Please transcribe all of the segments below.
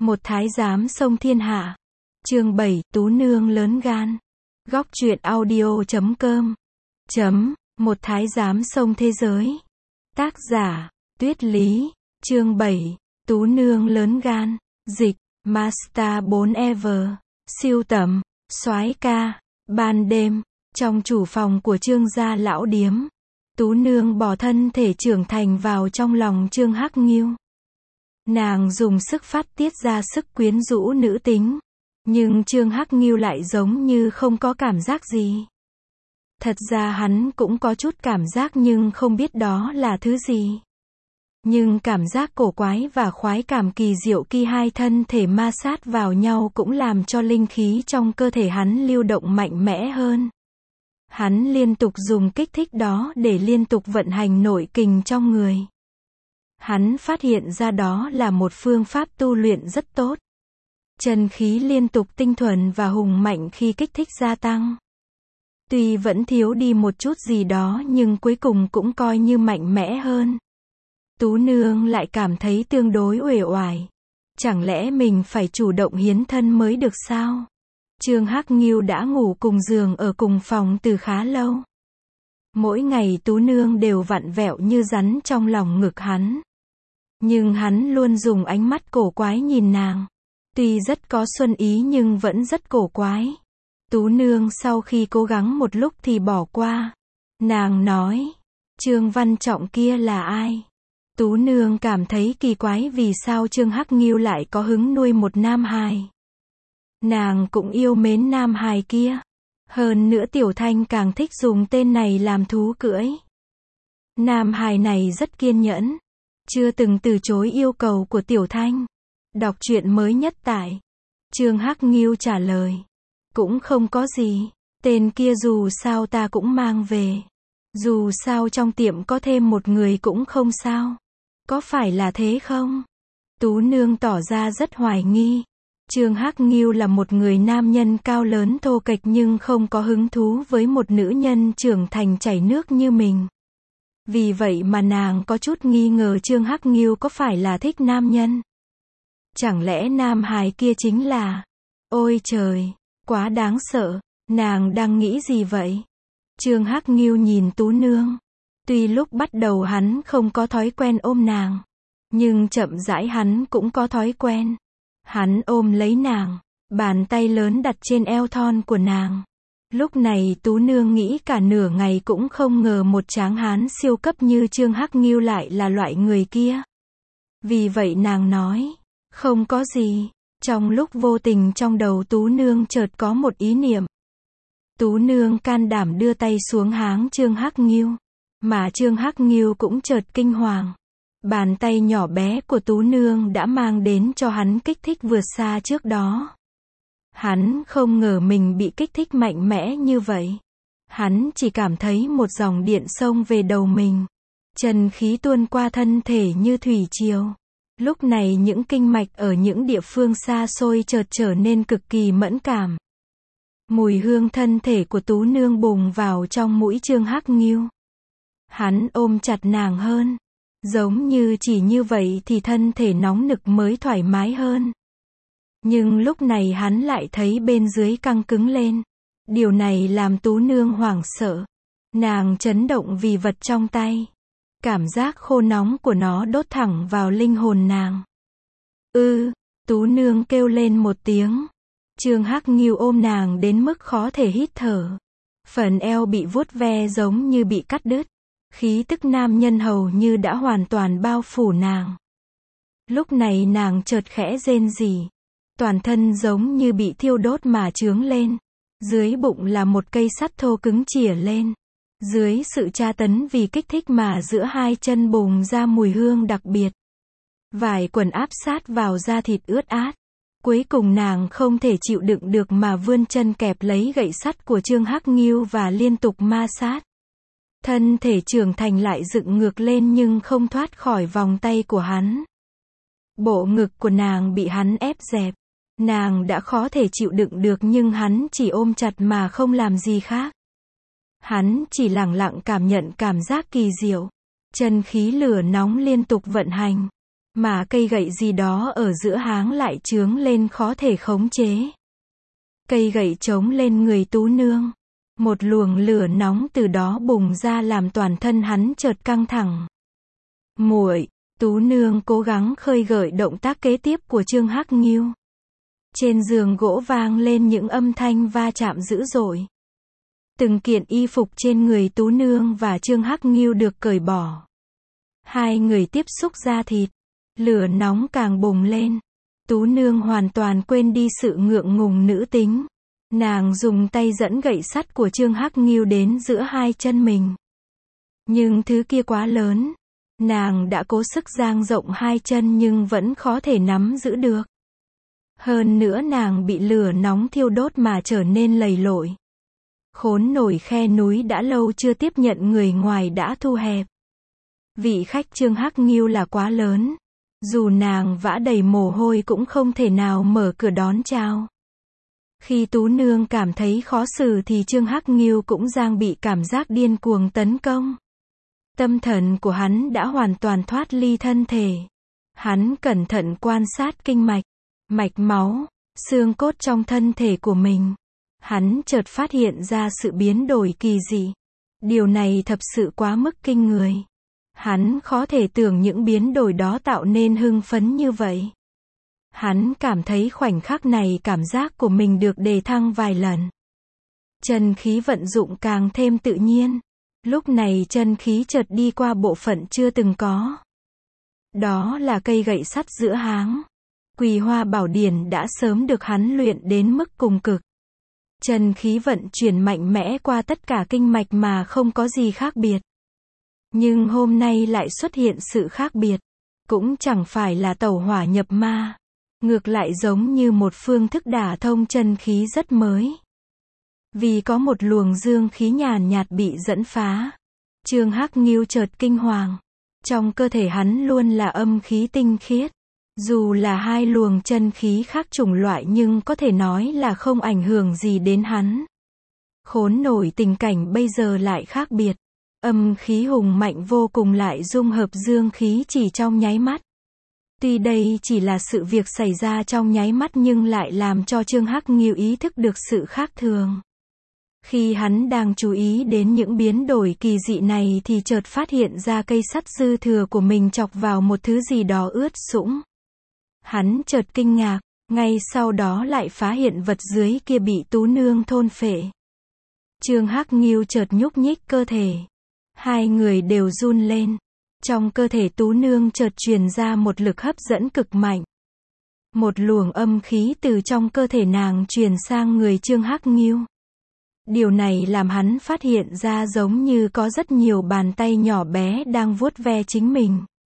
Một thái giám xông thiên hạ. Chương 7, Tú nương lớn gan. Góc truyện audio.com. Một thái giám xông thế giới. Tác giả, Tuyết Lý. Chương 7, Tú nương lớn gan. Dịch, Master 4EV. Siêu tầm, soái ca. Ban đêm, trong chủ phòng của Trương gia lão điếm, Tú nương bỏ thân thể trưởng thành vào trong lòng Trương Hắc Nghiêu. Nàng dùng sức phát tiết ra sức quyến rũ nữ tính, nhưng Trương Hắc Nghiêu lại giống như không có cảm giác gì. Thật ra hắn cũng có chút cảm giác nhưng không biết đó là thứ gì. Nhưng cảm giác cổ quái và khoái cảm kỳ diệu khi hai thân thể ma sát vào nhau cũng làm cho linh khí trong cơ thể hắn lưu động mạnh mẽ hơn. Hắn liên tục dùng kích thích đó để liên tục vận hành nội kình trong người. Hắn phát hiện ra đó là một phương pháp tu luyện rất tốt. Chân khí liên tục tinh thuần và hùng mạnh khi kích thích gia tăng. Tuy vẫn thiếu đi một chút gì đó nhưng cuối cùng cũng coi như mạnh mẽ hơn. Tú nương lại cảm thấy tương đối uể oải. Chẳng lẽ mình phải chủ động hiến thân mới được sao? Trương Hắc Nghiêu đã ngủ cùng giường ở cùng phòng từ khá lâu. Mỗi ngày Tú nương đều vặn vẹo như rắn trong lòng ngực hắn. Nhưng hắn luôn dùng ánh mắt cổ quái nhìn nàng. Tuy rất có xuân ý nhưng vẫn rất cổ quái. Tú nương sau khi cố gắng một lúc thì bỏ qua. Nàng nói, Trương Văn Trọng kia là ai? Tú nương cảm thấy kỳ quái vì sao Trương Hắc Nghiêu lại có hứng nuôi một nam hài. Nàng cũng yêu mến nam hài kia. Hơn nữa Tiểu Thanh càng thích dùng tên này làm thú cưỡi. Nam hài này rất kiên nhẫn, chưa từng từ chối yêu cầu của Tiểu Thanh. Đọc truyện mới nhất tại Trương Hắc Nghiêu trả lời, cũng không có gì, tên kia dù sao ta cũng mang về. Dù sao trong tiệm có thêm một người cũng không sao. Có phải là thế không? Tú nương tỏ ra rất hoài nghi. Trương Hắc Nghiêu là một người nam nhân cao lớn thô kệch nhưng không có hứng thú với một nữ nhân trưởng thành chảy nước như mình. Vì vậy mà nàng có chút nghi ngờ Trương Hắc Nghiêu có phải là thích nam nhân. Chẳng lẽ nam hài kia chính là... Ôi trời, quá đáng sợ, nàng đang nghĩ gì vậy? Trương Hắc Nghiêu nhìn Tú nương. Tuy lúc bắt đầu hắn không có thói quen ôm nàng, nhưng chậm rãi hắn cũng có thói quen. Hắn ôm lấy nàng, bàn tay lớn đặt trên eo thon của nàng. Lúc này Tú nương nghĩ cả nửa ngày cũng không ngờ một tráng hán siêu cấp như Trương Hắc Nghiêu lại là loại người kia. Vì vậy nàng nói, không có gì. Trong lúc vô tình trong đầu Tú nương chợt có một ý niệm. Tú nương can đảm đưa tay xuống háng Trương Hắc Nghiêu, mà Trương Hắc Nghiêu cũng chợt kinh hoàng. Bàn tay nhỏ bé của Tú nương đã mang đến cho hắn kích thích vượt xa trước đó. Hắn không ngờ mình bị kích thích mạnh mẽ như vậy. Hắn chỉ cảm thấy một dòng điện xông về đầu mình. Chân khí tuôn qua thân thể như thủy triều. Lúc này những kinh mạch ở những địa phương xa xôi chợt trở nên cực kỳ mẫn cảm. Mùi hương thân thể của Tú nương bùng vào trong mũi Trương Hắc Nghiêu. Hắn ôm chặt nàng hơn. Giống như chỉ như vậy thì thân thể nóng nực mới thoải mái hơn. Nhưng lúc này hắn lại thấy bên dưới căng cứng lên. Điều này làm Tú nương hoảng sợ. Nàng chấn động vì vật trong tay. Cảm giác khô nóng của nó đốt thẳng vào linh hồn nàng. Tú nương kêu lên một tiếng. Trương Hắc Nghiêu ôm nàng đến mức khó thể hít thở. Phần eo bị vuốt ve giống như bị cắt đứt. Khí tức nam nhân hầu như đã hoàn toàn bao phủ nàng. Lúc này nàng chợt khẽ rên rỉ. Toàn thân giống như bị thiêu đốt mà chướng lên. Dưới bụng là một cây sắt thô cứng chĩa lên. Dưới sự tra tấn vì kích thích mà giữa hai chân bùng ra mùi hương đặc biệt. Vải quần áp sát vào da thịt ướt át. Cuối cùng nàng không thể chịu đựng được mà vươn chân kẹp lấy gậy sắt của Trương Hắc Nghiêu và liên tục ma sát. Thân thể trưởng thành lại dựng ngược lên nhưng không thoát khỏi vòng tay của hắn. Bộ ngực của nàng bị hắn ép dẹp. Nàng đã khó thể chịu đựng được nhưng hắn chỉ ôm chặt mà không làm gì khác. Hắn chỉ lặng lặng cảm nhận cảm giác kỳ diệu. Chân khí lửa nóng liên tục vận hành. mà cây gậy gì đó ở giữa háng lại chướng lên khó thể khống chế. Cây gậy chống lên người Tú Nương. Một luồng lửa nóng từ đó bùng ra làm toàn thân hắn chợt căng thẳng. Muội, Tú Nương cố gắng khơi gợi động tác kế tiếp của Trương Hắc Nghiêu. Trên giường gỗ vang lên những âm thanh va chạm dữ dội. Từng kiện y phục trên người Tú Nương và Trương Hắc Nghiêu được cởi bỏ. Hai người tiếp xúc da thịt. Lửa nóng càng bùng lên. Tú Nương hoàn toàn quên đi sự ngượng ngùng nữ tính. Nàng dùng tay dẫn gậy sắt của Trương Hắc Nghiêu đến giữa hai chân mình. Nhưng thứ kia quá lớn. Nàng đã cố sức dang rộng hai chân nhưng vẫn khó thể nắm giữ được. Hơn nữa nàng bị lửa nóng thiêu đốt mà trở nên lầy lội. Khốn nổi, khe núi đã lâu chưa tiếp nhận người ngoài đã thu hẹp. Vị khách Trương Hắc Nghiêu là quá lớn. Dù nàng vã đầy mồ hôi cũng không thể nào mở cửa đón chào. Khi Tú Nương cảm thấy khó xử thì Trương Hắc Nghiêu cũng đang bị cảm giác điên cuồng tấn công. Tâm thần của hắn đã hoàn toàn thoát ly thân thể. Hắn cẩn thận quan sát kinh mạch, mạch máu, xương cốt trong thân thể của mình. Hắn chợt phát hiện ra sự biến đổi kỳ dị. Điều này thật sự quá mức kinh người. Hắn khó thể tưởng những biến đổi đó tạo nên hưng phấn như vậy. Hắn cảm thấy khoảnh khắc này cảm giác của mình được đề thăng vài lần. Chân khí vận dụng càng thêm tự nhiên. Lúc này chân khí chợt đi qua bộ phận chưa từng có. Đó là cây gậy sắt giữa háng. Quỳ Hoa Bảo Điển đã sớm được hắn luyện đến mức cùng cực. Chân khí vận chuyển mạnh mẽ qua tất cả kinh mạch mà không có gì khác biệt. Nhưng hôm nay lại xuất hiện sự khác biệt. Cũng chẳng phải là tẩu hỏa nhập ma. Ngược lại giống như một phương thức đả thông chân khí rất mới. Vì có một luồng dương khí nhàn nhạt bị dẫn phá. Trương Hắc Nghiêu chợt kinh hoàng. Trong cơ thể hắn luôn là âm khí tinh khiết. Dù là hai luồng chân khí khác chủng loại nhưng có thể nói là không ảnh hưởng gì đến hắn. Khốn nổi, tình cảnh bây giờ lại khác biệt. Âm khí hùng mạnh vô cùng lại dung hợp dương khí chỉ trong nháy mắt. Tuy đây chỉ là sự việc xảy ra trong nháy mắt nhưng lại làm cho Trương Hắc Nghiêu ý thức được sự khác thường. Khi hắn đang chú ý đến những biến đổi kỳ dị này thì chợt phát hiện ra cây sắt dư thừa của mình chọc vào một thứ gì đó ướt sũng. Hắn chợt kinh ngạc, ngay sau đó lại phá hiện vật dưới kia bị Tú Nương thôn phệ. Trương Hắc Nghiêu chợt nhúc nhích cơ thể. Hai người đều run lên. Trong cơ thể Tú Nương chợt truyền ra một lực hấp dẫn cực mạnh. Một luồng âm khí từ trong cơ thể nàng truyền sang người Trương Hắc Nghiêu. Điều này làm hắn phát hiện ra giống như có rất nhiều bàn tay nhỏ bé đang vuốt ve chính mình.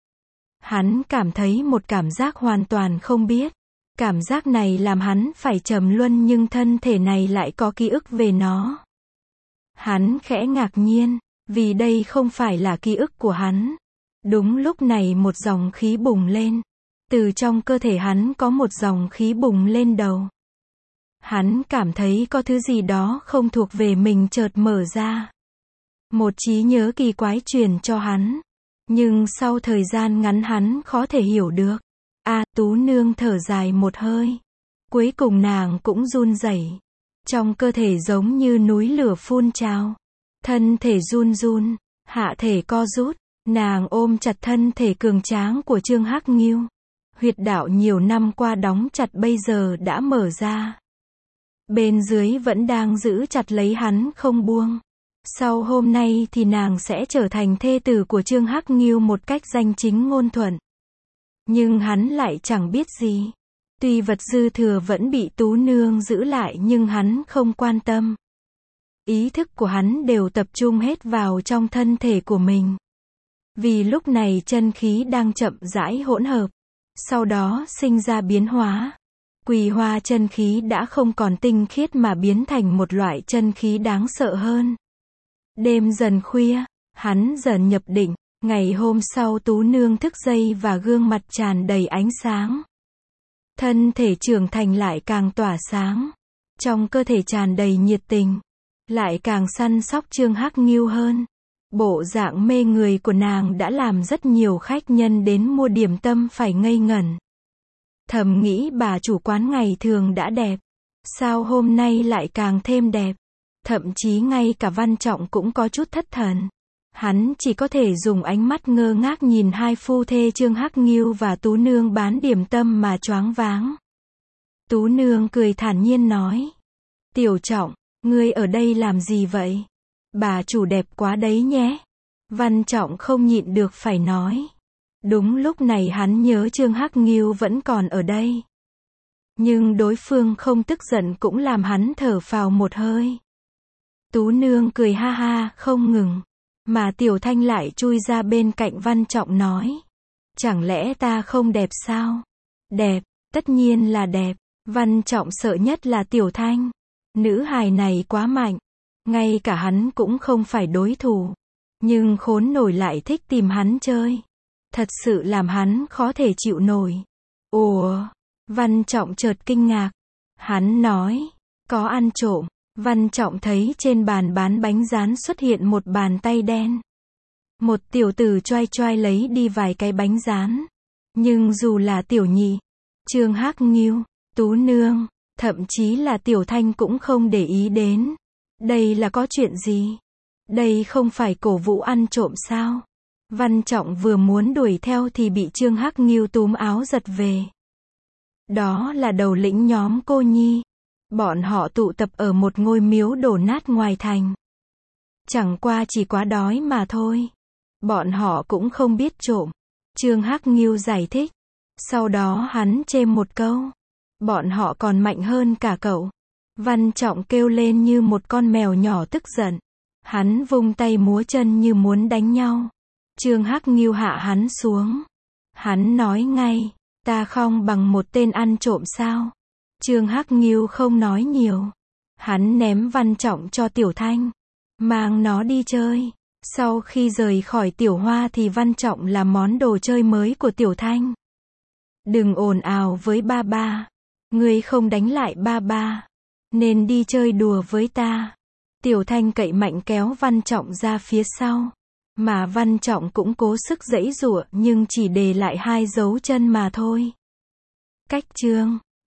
Hắn cảm thấy một cảm giác hoàn toàn không biết. Cảm giác này làm hắn phải trầm luân nhưng thân thể này lại có ký ức về nó. Hắn khẽ ngạc nhiên, vì đây không phải là ký ức của hắn. Đúng lúc này một dòng khí bùng lên. Từ trong cơ thể hắn có một dòng khí bùng lên đầu. Hắn cảm thấy có thứ gì đó không thuộc về mình chợt mở ra. Một trí nhớ kỳ quái truyền cho hắn. Nhưng sau thời gian ngắn hắn khó thể hiểu được. Tú Nương thở dài một hơi. Cuối cùng nàng cũng run rẩy. Trong cơ thể giống như núi lửa phun trào. Thân thể run run, hạ thể co rút. Nàng ôm chặt thân thể cường tráng của Trương Hắc Nghiêu. Huyệt đạo nhiều năm qua đóng chặt bây giờ đã mở ra. Bên dưới vẫn đang giữ chặt lấy hắn không buông. Sau hôm nay thì nàng sẽ trở thành thê tử của Trương Hắc Nghiêu một cách danh chính ngôn thuận. Nhưng hắn lại chẳng biết gì. Tuy vật dư thừa vẫn bị Tú Nương giữ lại nhưng hắn không quan tâm. Ý thức của hắn đều tập trung hết vào trong thân thể của mình. Vì lúc này chân khí đang chậm rãi hỗn hợp. Sau đó sinh ra biến hóa. Quỳ Hoa chân khí đã không còn tinh khiết mà biến thành một loại chân khí đáng sợ hơn. Đêm dần khuya, hắn dần nhập định. Ngày hôm sau Tú Nương thức dậy và gương mặt tràn đầy ánh sáng. Thân thể trưởng thành lại càng tỏa sáng. Trong cơ thể tràn đầy nhiệt tình. Lại càng săn sóc Trương Hắc Nghiêu hơn. Bộ dạng mê người của nàng đã làm rất nhiều khách nhân đến mua điểm tâm phải ngây ngẩn. Thầm nghĩ bà chủ quán ngày thường đã đẹp, sao hôm nay lại càng thêm đẹp. Thậm chí ngay cả Văn Trọng cũng có chút thất thần. Hắn chỉ có thể dùng ánh mắt ngơ ngác nhìn hai phu thê Trương Hắc Nghiêu và Tú Nương bán điểm tâm mà choáng váng. Tú Nương cười thản nhiên nói. Tiểu Trọng, ngươi ở đây làm gì vậy? Bà chủ đẹp quá đấy nhé. Văn Trọng không nhịn được phải nói. Đúng lúc này hắn nhớ Trương Hắc Nghiêu vẫn còn ở đây. Nhưng đối phương không tức giận cũng làm hắn thở phào một hơi. Tú Nương cười ha ha không ngừng. Mà Tiểu Thanh lại chui ra bên cạnh Văn Trọng nói. Chẳng lẽ ta không đẹp sao? Đẹp, tất nhiên là đẹp. Văn Trọng sợ nhất là Tiểu Thanh. Nữ hài này quá mạnh. Ngay cả hắn cũng không phải đối thủ. Nhưng khốn nổi lại thích tìm hắn chơi. Thật sự làm hắn khó thể chịu nổi. Ủa? Văn Trọng chợt kinh ngạc. Hắn nói. Có ăn trộm. Văn Trọng thấy trên bàn bán bánh rán xuất hiện một bàn tay đen. Một tiểu tử choai choai lấy đi vài cái bánh rán. Nhưng dù là Tiểu Nhị, Trương Hắc Nghiêu, Tú Nương, thậm chí là Tiểu Thanh cũng không để ý đến. Đây là có chuyện gì? Đây không phải cổ vũ ăn trộm sao? Văn Trọng vừa muốn đuổi theo thì bị Trương Hắc Nghiêu túm áo giật về. Đó là đầu lĩnh nhóm cô nhi. Bọn họ tụ tập ở một ngôi miếu đổ nát ngoài thành. Chẳng qua chỉ quá đói mà thôi. Bọn họ cũng không biết trộm. Trương Hắc Nghiêu giải thích. Sau đó hắn chêm một câu. Bọn họ còn mạnh hơn cả cậu. Văn Trọng kêu lên như một con mèo nhỏ tức giận. Hắn vung tay múa chân như muốn đánh nhau. Trương Hắc Nghiêu hạ hắn xuống. Hắn nói ngay. Ta không bằng một tên ăn trộm sao? Trương Hắc Nghiêu không nói nhiều. Hắn ném Văn Trọng cho Tiểu Thanh. Mang nó đi chơi. Sau khi rời khỏi Tiểu Hoa thì Văn Trọng là món đồ chơi mới của Tiểu Thanh. Đừng ồn ào với ba ba. Ngươi không đánh lại ba ba. Nên đi chơi đùa với ta. Tiểu Thanh cậy mạnh kéo Văn Trọng ra phía sau. Mà Văn Trọng cũng cố sức giãy giụa nhưng chỉ để lại 2 dấu chân mà thôi. Cách chương